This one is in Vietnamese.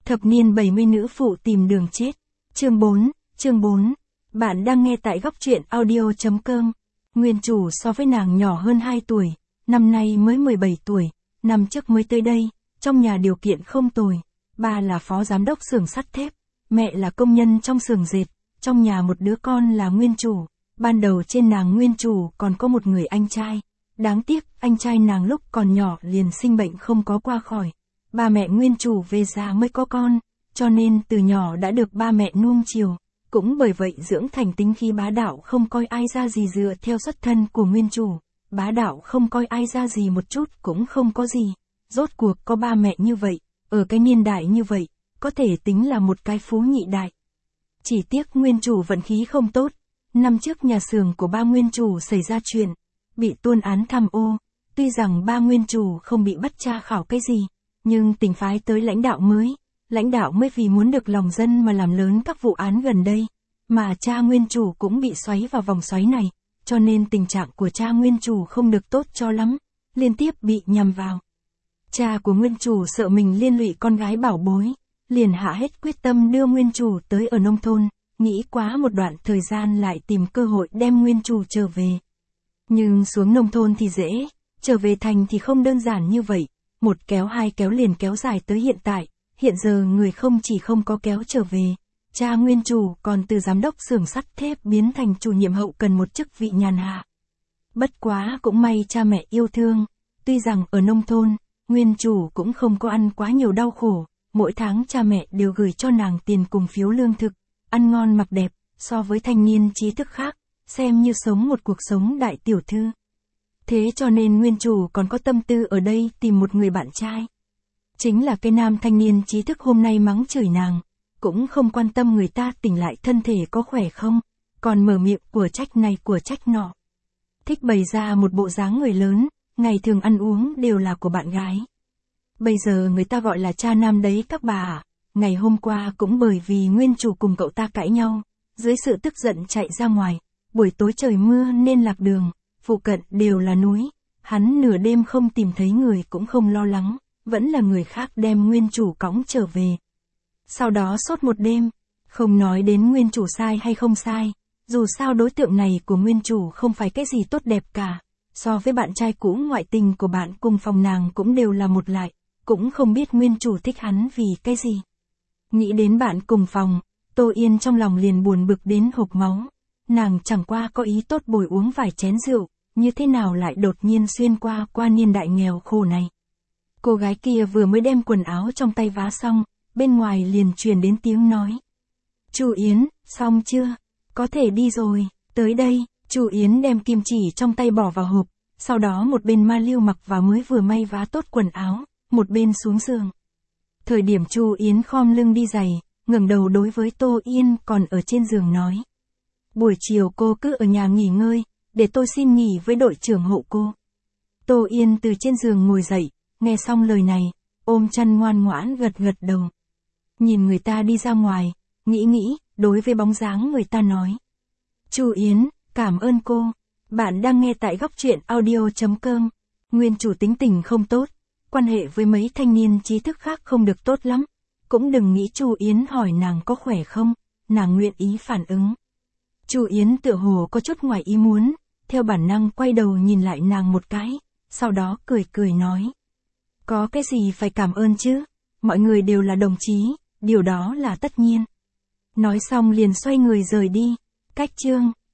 Thập niên 70 nữ phụ tìm đường chết. Chương 4. Bạn đang nghe tại góc truyện audio.com. Nguyên chủ so với nàng nhỏ hơn 2 tuổi, năm nay mới 17 tuổi, năm trước mới tới đây, trong nhà điều kiện không tồi. Ba là phó giám đốc xưởng sắt thép, mẹ là công nhân trong xưởng dệt, trong nhà một đứa con là nguyên chủ. Ban đầu trên nàng nguyên chủ còn có một người anh trai. Đáng tiếc, anh trai nàng lúc còn nhỏ liền sinh bệnh không có qua khỏi. Ba mẹ nguyên chủ về già mới có con, cho nên từ nhỏ đã được ba mẹ nuông chiều. Cũng bởi vậy dưỡng thành tính khí bá đạo không coi ai ra gì dựa theo xuất thân của nguyên chủ. Bá đạo không coi ai ra gì một chút cũng không có gì. Rốt cuộc có ba mẹ như vậy, ở cái niên đại như vậy, có thể tính là một cái phú nhị đại. Chỉ tiếc nguyên chủ vận khí không tốt. Năm trước nhà xưởng của ba nguyên chủ xảy ra chuyện, bị tuôn án tham ô. Tuy rằng ba nguyên chủ không bị bắt tra khảo cái gì, nhưng tỉnh phái tới lãnh đạo mới vì muốn được lòng dân mà làm lớn các vụ án gần đây, mà cha nguyên chủ cũng bị xoáy vào vòng xoáy này, cho nên tình trạng của cha nguyên chủ không được tốt cho lắm, liên tiếp bị nhằm vào. Cha của nguyên chủ sợ mình liên lụy con gái bảo bối, liền hạ hết quyết tâm đưa nguyên chủ tới ở nông thôn, nghĩ quá một đoạn thời gian lại tìm cơ hội đem nguyên chủ trở về. Nhưng xuống nông thôn thì dễ, trở về thành thì không đơn giản như vậy, một kéo hai kéo liền kéo dài tới hiện tại. Hiện giờ người không chỉ không có kéo trở về, cha nguyên chủ còn từ giám đốc xưởng sắt thép biến thành chủ nhiệm hậu cần một chức vị nhàn hạ. Bất quá cũng may cha mẹ yêu thương, tuy rằng ở nông thôn, nguyên chủ cũng không có ăn quá nhiều đau khổ, mỗi tháng cha mẹ đều gửi cho nàng tiền cùng phiếu lương thực, ăn ngon mặc đẹp, so với thanh niên trí thức khác, xem như sống một cuộc sống đại tiểu thư. Thế cho nên nguyên chủ còn có tâm tư ở đây tìm một người bạn trai. Chính là cái nam thanh niên trí thức hôm nay mắng chửi nàng, cũng không quan tâm người ta tỉnh lại thân thể có khỏe không, còn mở miệng của trách này của trách nọ. Thích bày ra một bộ dáng người lớn, ngày thường ăn uống đều là của bạn gái. Bây giờ người ta gọi là cha nam đấy các bà ạ. Ngày hôm qua cũng bởi vì nguyên chủ cùng cậu ta cãi nhau, dưới sự tức giận chạy ra ngoài, buổi tối trời mưa nên lạc đường, phụ cận đều là núi, hắn nửa đêm không tìm thấy người cũng không lo lắng. Vẫn là người khác đem nguyên chủ cõng trở về. Sau đó sốt một đêm, không nói đến nguyên chủ sai hay không sai, dù sao đối tượng này của nguyên chủ không phải cái gì tốt đẹp cả, so với bạn trai cũ ngoại tình của bạn cùng phòng nàng cũng đều là một lại, cũng không biết nguyên chủ thích hắn vì cái gì. Nghĩ đến bạn cùng phòng, Tô Yên trong lòng liền buồn bực đến hộc máu, nàng chẳng qua có ý tốt bồi uống vài chén rượu, như thế nào lại đột nhiên xuyên qua niên đại nghèo khổ này. Cô gái kia vừa mới đem quần áo trong tay vá xong, bên ngoài liền truyền đến tiếng nói. Chu Yến, xong chưa? Có thể đi rồi, tới đây. Chu Yến đem kim chỉ trong tay bỏ vào hộp, sau đó một bên ma lưu mặc vào mới vừa may vá tốt quần áo, một bên xuống giường. Thời điểm Chu Yến khom lưng đi giày, ngẩng đầu đối với Tô Yên còn ở trên giường nói. Buổi chiều cô cứ ở nhà nghỉ ngơi, để tôi xin nghỉ với đội trưởng hộ cô. Tô Yên từ trên giường ngồi dậy. Nghe xong lời này, ôm chăn ngoan ngoãn gật đầu. Nhìn người ta đi ra ngoài, nghĩ, đối với bóng dáng người ta nói. Chu Yến, cảm ơn cô. Bạn đang nghe tại góc truyện audio.com. Nguyên chủ tính tình không tốt, quan hệ với mấy thanh niên trí thức khác không được tốt lắm. Cũng đừng nghĩ Chu Yến hỏi nàng có khỏe không, nàng nguyện ý phản ứng. Chu Yến tựa hồ có chút ngoài ý muốn, theo bản năng quay đầu nhìn lại nàng một cái, sau đó cười nói. Có cái gì phải cảm ơn chứ, mọi người đều là đồng chí, điều đó là tất nhiên. Nói xong liền xoay người rời đi. Cách chương.